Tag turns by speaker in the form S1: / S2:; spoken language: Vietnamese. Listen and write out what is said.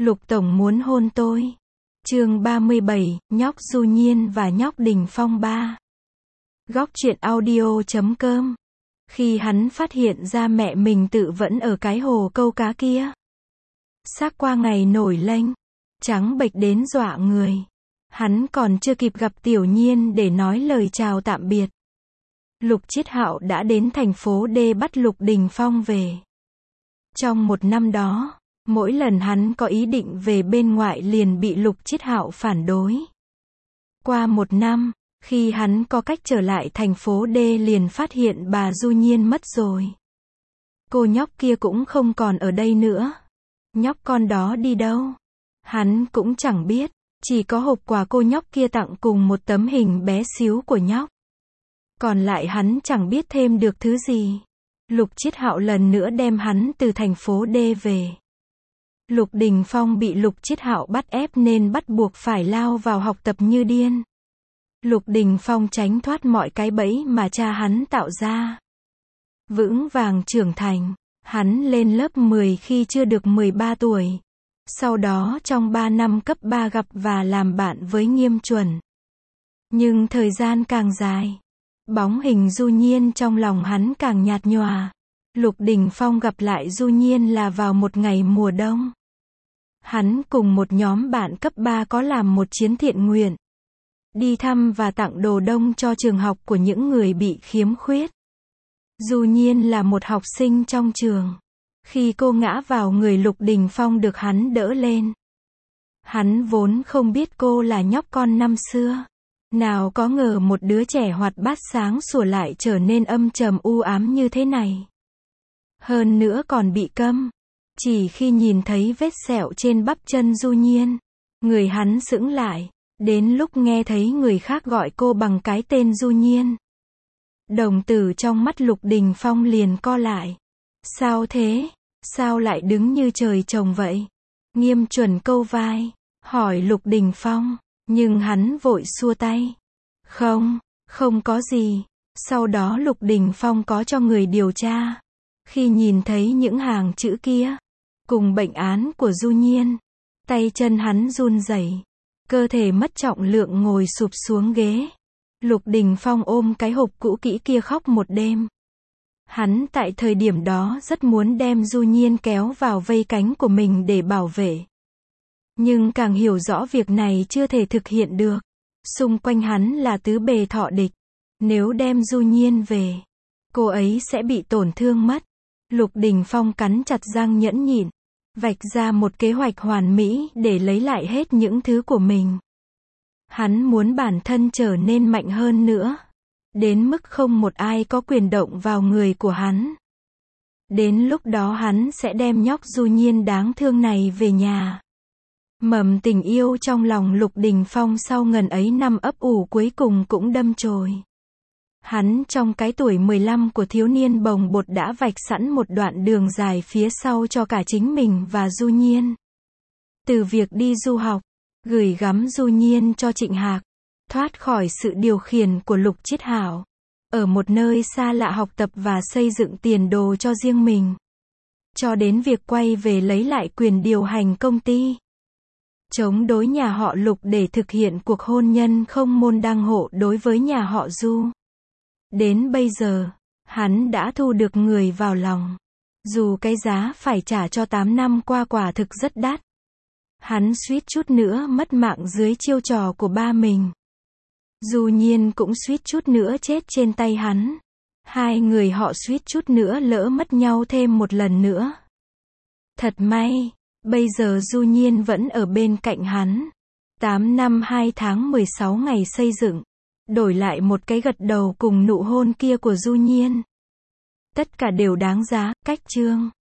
S1: Lục Tổng muốn hôn tôi. Chương 37, nhóc Du Nhiên và nhóc Đình Phong 3. Góc truyện audio.com. Khi hắn phát hiện ra mẹ mình tự vẫn ở cái hồ câu cá kia. Xác qua ngày nổi lênh, trắng bệch đến dọa người. Hắn còn chưa kịp gặp Tiểu Nhiên để nói lời chào tạm biệt. Lục Chiết Hạo đã đến thành phố D bắt Lục Đình Phong về. Trong một năm đó, mỗi lần hắn có ý định về bên ngoại liền bị Lục Chiết Hạo phản đối. Qua một năm, khi hắn có cách trở lại thành phố D liền phát hiện bà Du Nhiên mất rồi. Cô nhóc kia cũng không còn ở đây nữa. Nhóc con đó đi đâu? Hắn cũng chẳng biết, chỉ có hộp quà cô nhóc kia tặng cùng một tấm hình bé xíu của nhóc. Còn lại hắn chẳng biết thêm được thứ gì. Lục Chiết Hạo lần nữa đem hắn từ thành phố D về. Lục Đình Phong bị Lục Chiết Hạo bắt ép nên bắt buộc phải lao vào học tập như điên. Lục Đình Phong tránh thoát mọi cái bẫy mà cha hắn tạo ra. Vững vàng trưởng thành, hắn lên lớp 10 khi chưa được 13 tuổi. Sau đó trong 3 năm cấp 3 gặp và làm bạn với Nghiêm Chuẩn. Nhưng thời gian càng dài, bóng hình Du Nhiên trong lòng hắn càng nhạt nhòa. Lục Đình Phong gặp lại Du Nhiên là vào một ngày mùa đông. Hắn cùng một nhóm bạn cấp 3 có làm một chuyến thiện nguyện. Đi thăm và tặng đồ đông cho trường học của những người bị khiếm khuyết. Du Nhiên là một học sinh trong trường. Khi cô ngã vào người Lục Đình Phong được hắn đỡ lên. Hắn vốn không biết cô là nhóc con năm xưa. Nào có ngờ một đứa trẻ hoạt bát sáng sủa lại trở nên âm trầm u ám như thế này. Hơn nữa còn bị câm. Chỉ khi nhìn thấy vết sẹo trên bắp chân Du Nhiên, người hắn sững lại. Đến lúc nghe thấy người khác gọi cô bằng cái tên Du Nhiên, đồng tử trong mắt Lục Đình Phong liền co lại. Sao thế? Sao lại đứng như trời trồng vậy? Nghiêm Chuẩn câu vai, hỏi Lục Đình Phong, nhưng hắn vội xua tay. Không có gì. Sau đó Lục Đình Phong có cho người điều tra. Khi nhìn thấy những hàng chữ kia, cùng bệnh án của Du Nhiên, tay chân hắn run rẩy, cơ thể mất trọng lượng ngồi sụp xuống ghế. Lục Đình Phong ôm cái hộp cũ kỹ kia khóc một đêm. Hắn tại thời điểm đó rất muốn đem Du Nhiên kéo vào vây cánh của mình để bảo vệ. Nhưng càng hiểu rõ việc này chưa thể thực hiện được. Xung quanh hắn là tứ bề thọ địch. Nếu đem Du Nhiên về, cô ấy sẽ bị tổn thương mất. Lục Đình Phong cắn chặt răng nhẫn nhịn, vạch ra một kế hoạch hoàn mỹ để lấy lại hết những thứ của mình. Hắn muốn bản thân trở nên mạnh hơn nữa. Đến mức không một ai có quyền động vào người của hắn. Đến lúc đó hắn sẽ đem nhóc Du Nhiên đáng thương này về nhà. Mầm tình yêu trong lòng Lục Đình Phong sau ngần ấy năm ấp ủ cuối cùng cũng đâm chồi. Hắn trong cái tuổi 15 của thiếu niên bồng bột đã vạch sẵn một đoạn đường dài phía sau cho cả chính mình và Du Nhiên. Từ việc đi du học, gửi gắm Du Nhiên cho Trịnh Hạc, thoát khỏi sự điều khiển của Lục Chiết Hạo, ở một nơi xa lạ học tập và xây dựng tiền đồ cho riêng mình, cho đến việc quay về lấy lại quyền điều hành công ty, chống đối nhà họ Lục để thực hiện cuộc hôn nhân không môn đăng hộ đối với nhà họ Du. Đến bây giờ, hắn đã thu được người vào lòng. Dù cái giá phải trả cho 8 năm qua quả thực rất đắt. Hắn suýt chút nữa mất mạng dưới chiêu trò của ba mình. Du Nhiên cũng suýt chút nữa chết trên tay hắn. Hai người họ suýt chút nữa lỡ mất nhau thêm một lần nữa. Thật may, bây giờ Du Nhiên vẫn ở bên cạnh hắn. 8 năm 2 tháng 16 ngày xây dựng. Đổi lại một cái gật đầu cùng nụ hôn kia của Du Nhiên. Tất cả đều đáng giá. Cách chương